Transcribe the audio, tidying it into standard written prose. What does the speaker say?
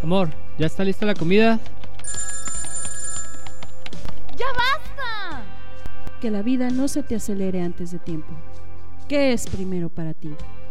Amor, ¿ya está lista la comida? ¡Ya basta! Que la vida no se te acelere antes de tiempo. ¿Qué es primero para ti?